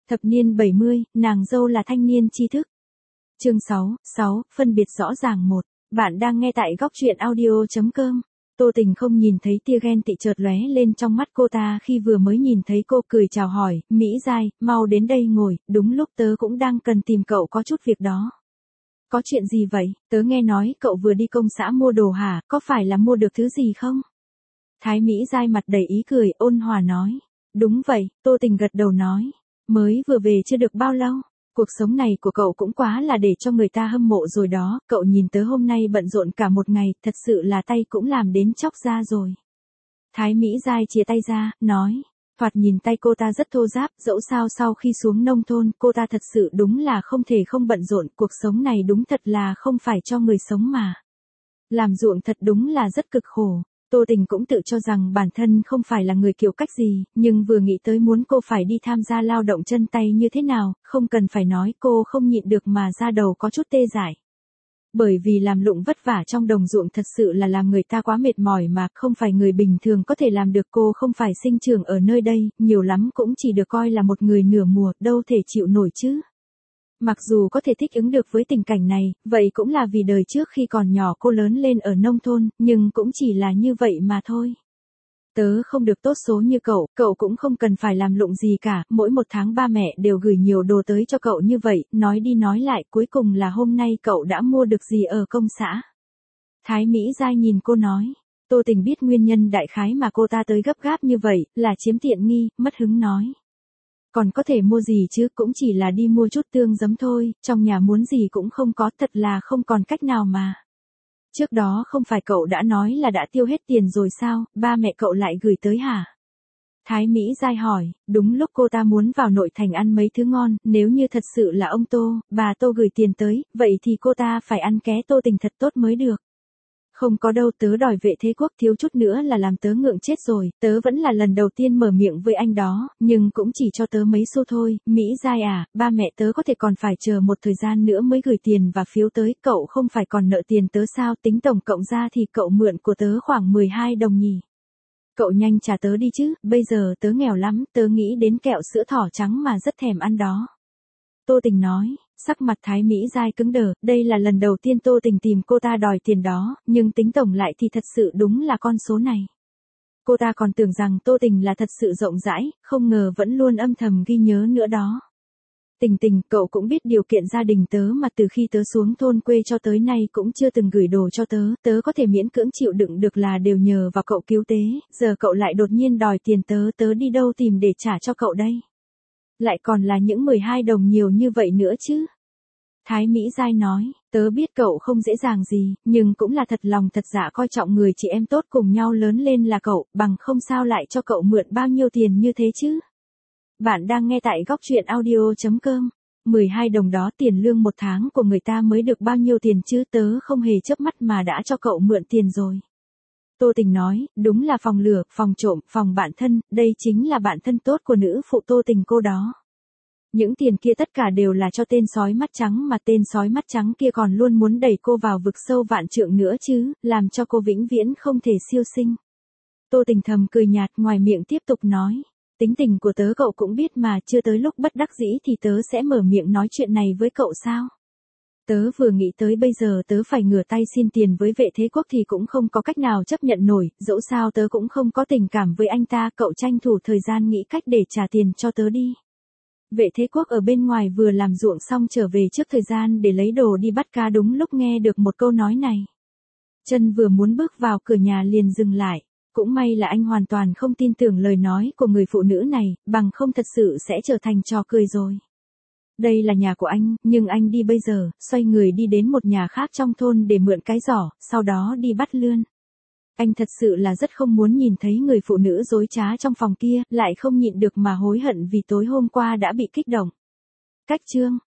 Thập niên 70, nàng dâu là thanh niên tri thức. Chương 6, phân biệt rõ ràng một. Bạn đang nghe tại góc truyện audio.com. Tô Tình không nhìn thấy tia ghen tị chợt lóe lên trong mắt cô ta khi vừa mới nhìn thấy cô, cười chào hỏi, Mỹ Giai, mau đến đây ngồi, đúng lúc tớ cũng đang cần tìm cậu có chút việc đó. Có chuyện gì vậy? Tớ nghe nói cậu vừa đi công xã mua đồ hả, có phải là mua được thứ gì không? Thái Mỹ Giai mặt đầy ý cười, ôn hòa nói. Đúng vậy, Tô Tình gật đầu nói. Mới vừa về chưa được bao lâu. Cuộc sống này của cậu cũng quá là để cho người ta hâm mộ rồi đó, cậu nhìn tớ hôm nay bận rộn cả một ngày, thật sự là tay cũng làm đến chóc ra rồi. Thái Mỹ Giai chia tay ra, nói. Thoạt nhìn tay cô ta rất thô ráp, dẫu sao sau khi xuống nông thôn, cô ta thật sự đúng là không thể không bận rộn, cuộc sống này đúng thật là không phải cho người sống mà. Làm ruộng thật đúng là rất cực khổ. Tô Tình cũng tự cho rằng bản thân không phải là người kiểu cách gì, nhưng vừa nghĩ tới muốn cô phải đi tham gia lao động chân tay như thế nào, không cần phải nói, cô không nhịn được mà da đầu có chút tê dại. Bởi vì làm lụng vất vả trong đồng ruộng thật sự là làm người ta quá mệt mỏi mà không phải người bình thường có thể làm được, cô không phải sinh trưởng ở nơi đây, nhiều lắm cũng chỉ được coi là một người nửa mùa, đâu thể chịu nổi chứ. Mặc dù có thể thích ứng được với tình cảnh này, vậy cũng là vì đời trước khi còn nhỏ cô lớn lên ở nông thôn, nhưng cũng chỉ là như vậy mà thôi. Tớ không được tốt số như cậu cũng không cần phải làm lụng gì cả, mỗi một tháng ba mẹ đều gửi nhiều đồ tới cho cậu như vậy, nói đi nói lại cuối cùng là hôm nay cậu đã mua được gì ở công xã. Thái Mỹ Giai nhìn cô nói. Tô Tình biết nguyên nhân đại khái mà cô ta tới gấp gáp như vậy, là chiếm tiện nghi, mất hứng nói. Còn có thể mua gì chứ, cũng chỉ là đi mua chút tương giấm thôi, trong nhà muốn gì cũng không có, thật là không còn cách nào mà. Trước đó không phải cậu đã nói là đã tiêu hết tiền rồi sao, ba mẹ cậu lại gửi tới hả? Thái Mỹ Giai hỏi, đúng lúc cô ta muốn vào nội thành ăn mấy thứ ngon, nếu như thật sự là ông Tô, bà Tô gửi tiền tới, vậy thì cô ta phải ăn ké Tô Tình thật tốt mới được. Không có đâu, tớ đòi vệ thế quốc thiếu chút nữa là làm tớ ngượng chết rồi, tớ vẫn là lần đầu tiên mở miệng với anh đó, nhưng cũng chỉ cho tớ mấy xu thôi, Mỹ Giai à, ba mẹ tớ có thể còn phải chờ một thời gian nữa mới gửi tiền và phiếu tới, cậu không phải còn nợ tiền tớ sao, tính tổng cộng ra thì cậu mượn của tớ khoảng 12 đồng nhỉ. Cậu nhanh trả tớ đi chứ, bây giờ tớ nghèo lắm, tớ nghĩ đến kẹo sữa thỏ trắng mà rất thèm ăn đó. Tô Tình nói. Sắc mặt Thái Mỹ Giai cứng đờ, đây là lần đầu tiên Tô Tình tìm cô ta đòi tiền đó, nhưng tính tổng lại thì thật sự đúng là con số này. Cô ta còn tưởng rằng Tô Tình là thật sự rộng rãi, không ngờ vẫn luôn âm thầm ghi nhớ nữa đó. Tình, cậu cũng biết điều kiện gia đình tớ mà, từ khi tớ xuống thôn quê cho tới nay cũng chưa từng gửi đồ cho tớ, tớ có thể miễn cưỡng chịu đựng được là đều nhờ vào cậu cứu tế, giờ cậu lại đột nhiên đòi tiền tớ, tớ đi đâu tìm để trả cho cậu đây? Lại còn là những 12 đồng nhiều như vậy nữa chứ. Thái Mỹ Giai nói, tớ biết cậu không dễ dàng gì, nhưng cũng là thật lòng thật dạ coi trọng người chị em tốt cùng nhau lớn lên là cậu, bằng không sao lại cho cậu mượn bao nhiêu tiền như thế chứ. Bạn đang nghe tại góc truyện audio.com. 12 đồng đó tiền lương một tháng của người ta mới được bao nhiêu tiền chứ, tớ không hề chớp mắt mà đã cho cậu mượn tiền rồi. Tô Tình nói, đúng là phòng lửa, phòng trộm, phòng bạn thân, đây chính là bạn thân tốt của nữ phụ Tô Tình cô đó. Những tiền kia tất cả đều là cho tên sói mắt trắng, mà tên sói mắt trắng kia còn luôn muốn đẩy cô vào vực sâu vạn trượng nữa chứ, làm cho cô vĩnh viễn không thể siêu sinh. Tô Tình thầm cười nhạt, ngoài miệng tiếp tục nói, tính tình của tớ cậu cũng biết mà, chưa tới lúc bất đắc dĩ thì tớ sẽ mở miệng nói chuyện này với cậu sao? Tớ vừa nghĩ tới bây giờ tớ phải ngửa tay xin tiền với vệ thế quốc thì cũng không có cách nào chấp nhận nổi, dẫu sao tớ cũng không có tình cảm với anh ta, cậu tranh thủ thời gian nghĩ cách để trả tiền cho tớ đi. Vệ thế quốc ở bên ngoài vừa làm ruộng xong trở về trước thời gian để lấy đồ đi bắt cá, đúng lúc nghe được một câu nói này. Chân vừa muốn bước vào cửa nhà liền dừng lại, cũng may là anh hoàn toàn không tin tưởng lời nói của người phụ nữ này, bằng không thật sự sẽ trở thành trò cười rồi. Đây là nhà của anh, nhưng anh đi bây giờ, xoay người đi đến một nhà khác trong thôn để mượn cái giỏ, sau đó đi bắt lươn. Anh thật sự là rất không muốn nhìn thấy người phụ nữ dối trá trong phòng kia, lại không nhịn được mà hối hận vì tối hôm qua đã bị kích động. Cách chương